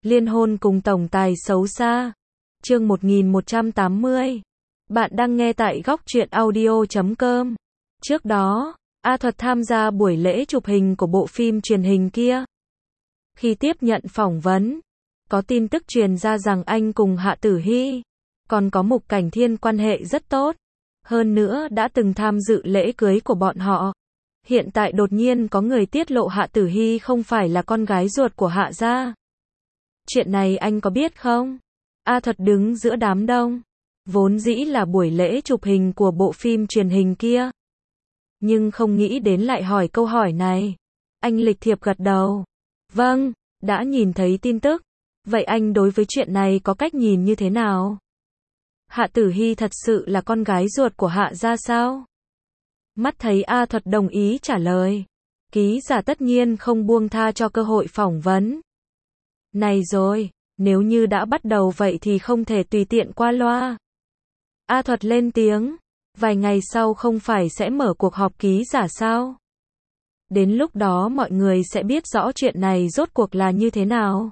Liên hôn cùng tổng tài xấu xa. Chương 1180. Bạn đang nghe tại góc truyện audio.com. Trước đó, A Thuật tham gia buổi lễ chụp hình của bộ phim truyền hình kia. Khi tiếp nhận phỏng vấn, có tin tức truyền ra rằng anh cùng Hạ Tử Hy, còn có Mục Cảnh Thiên quan hệ rất tốt. Hơn nữa đã từng tham dự lễ cưới của bọn họ. Hiện tại đột nhiên có người tiết lộ Hạ Tử Hy không phải là con gái ruột của Hạ gia. Chuyện này anh có biết không? A Thuật đứng giữa đám đông. Vốn dĩ là buổi lễ chụp hình của bộ phim truyền hình kia. Nhưng không nghĩ đến lại hỏi câu hỏi này. Anh lịch thiệp gật đầu. Vâng, đã nhìn thấy tin tức. Vậy anh đối với chuyện này có cách nhìn như thế nào? Hạ Tử Hy thật sự là con gái ruột của Hạ gia sao? Mắt thấy A Thuật đồng ý trả lời. Ký giả tất nhiên không buông tha cho cơ hội phỏng vấn. Này rồi, nếu như đã bắt đầu vậy thì không thể tùy tiện qua loa. A Thuật lên tiếng. Vài ngày sau không phải sẽ mở cuộc họp ký giả sao? Đến lúc đó mọi người sẽ biết rõ chuyện này rốt cuộc là như thế nào.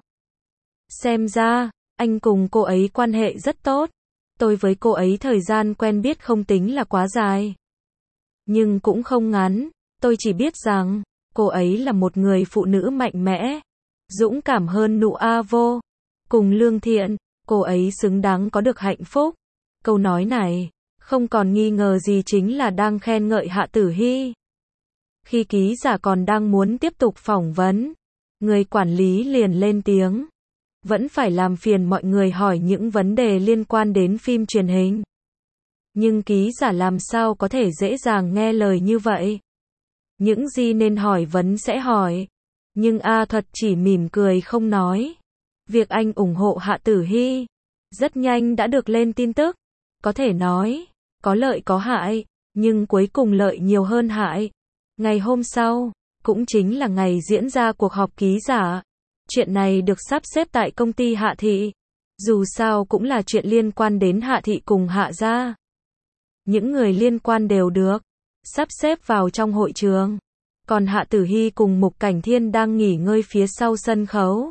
Xem ra, anh cùng cô ấy quan hệ rất tốt. Tôi với cô ấy thời gian quen biết không tính là quá dài. Nhưng cũng không ngắn. Tôi chỉ biết rằng, cô ấy là một người phụ nữ mạnh mẽ, dũng cảm hơn Nụ A Vô, cùng lương thiện, cô ấy xứng đáng có được hạnh phúc. Câu nói này, không còn nghi ngờ gì chính là đang khen ngợi Hạ Tử Hy. Khi ký giả còn đang muốn tiếp tục phỏng vấn, người quản lý liền lên tiếng. Vẫn phải làm phiền mọi người hỏi những vấn đề liên quan đến phim truyền hình. Nhưng ký giả làm sao có thể dễ dàng nghe lời như vậy? Những gì nên hỏi vấn sẽ hỏi. Nhưng A Thuật chỉ mỉm cười không nói. Việc anh ủng hộ Hạ Tử Hy rất nhanh đã được lên tin tức. Có thể nói, có lợi có hại, nhưng cuối cùng lợi nhiều hơn hại. Ngày hôm sau, cũng chính là ngày diễn ra cuộc họp ký giả. Chuyện này được sắp xếp tại công ty Hạ Thị. Dù sao cũng là chuyện liên quan đến Hạ Thị cùng Hạ gia. Những người liên quan đều được sắp xếp vào trong hội trường. Còn Hạ Tử Hy cùng Mục Cảnh Thiên đang nghỉ ngơi phía sau sân khấu.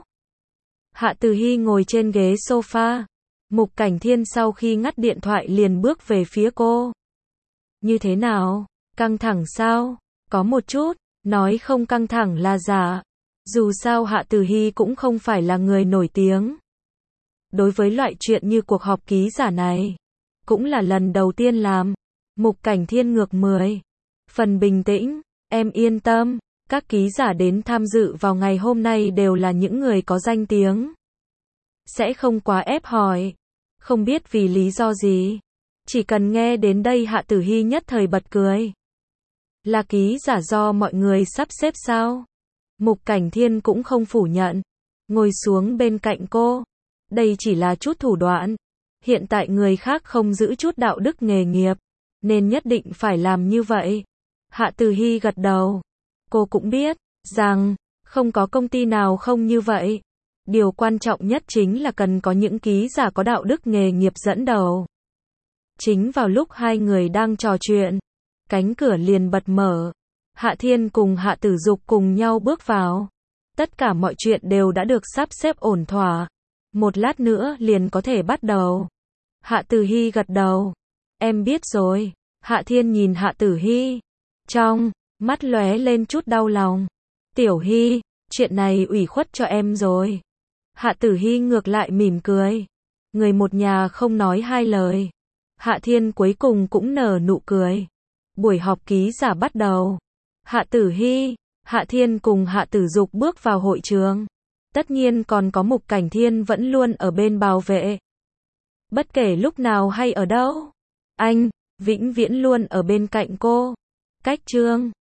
Hạ Tử Hy ngồi trên ghế sofa. Mục Cảnh Thiên sau khi ngắt điện thoại liền bước về phía cô. Như thế nào? Căng thẳng sao? Có một chút. Nói không căng thẳng là giả. Dù sao Hạ Tử Hy cũng không phải là người nổi tiếng. Đối với loại chuyện như cuộc họp ký giả này, cũng là lần đầu tiên làm. Mục Cảnh Thiên ngược 10 phần bình tĩnh. Em yên tâm, các ký giả đến tham dự vào ngày hôm nay đều là những người có danh tiếng. Sẽ không quá ép hỏi. Không biết vì lý do gì. Chỉ cần nghe đến đây Hạ Tử Hy nhất thời bật cười. Là ký giả do mọi người sắp xếp sao? Mục Cảnh Thiên cũng không phủ nhận. Ngồi xuống bên cạnh cô. Đây chỉ là chút thủ đoạn. Hiện tại người khác không giữ chút đạo đức nghề nghiệp, nên nhất định phải làm như vậy. Hạ Tử Hy gật đầu. Cô cũng biết rằng không có công ty nào không như vậy. Điều quan trọng nhất chính là cần có những ký giả có đạo đức nghề nghiệp dẫn đầu. Chính vào lúc hai người đang trò chuyện, cánh cửa liền bật mở. Hạ Thiên cùng Hạ Tử Dục cùng nhau bước vào. Tất cả mọi chuyện đều đã được sắp xếp ổn thỏa. Một lát nữa liền có thể bắt đầu. Hạ Tử Hy gật đầu. Em biết rồi. Hạ Thiên nhìn Hạ Tử Hy. Trong mắt lóe lên chút đau lòng. Tiểu Hy, chuyện này ủy khuất cho em rồi. Hạ Tử Hy ngược lại mỉm cười. Người một nhà không nói hai lời. Hạ Thiên cuối cùng cũng nở nụ cười. Buổi họp ký giả bắt đầu. Hạ Tử Hy, Hạ Thiên cùng Hạ Tử Dục bước vào hội trường. Tất nhiên còn có Mục Cảnh Thiên vẫn luôn ở bên bảo vệ. Bất kể lúc nào hay ở đâu, anh vĩnh viễn luôn ở bên cạnh cô. Cách chương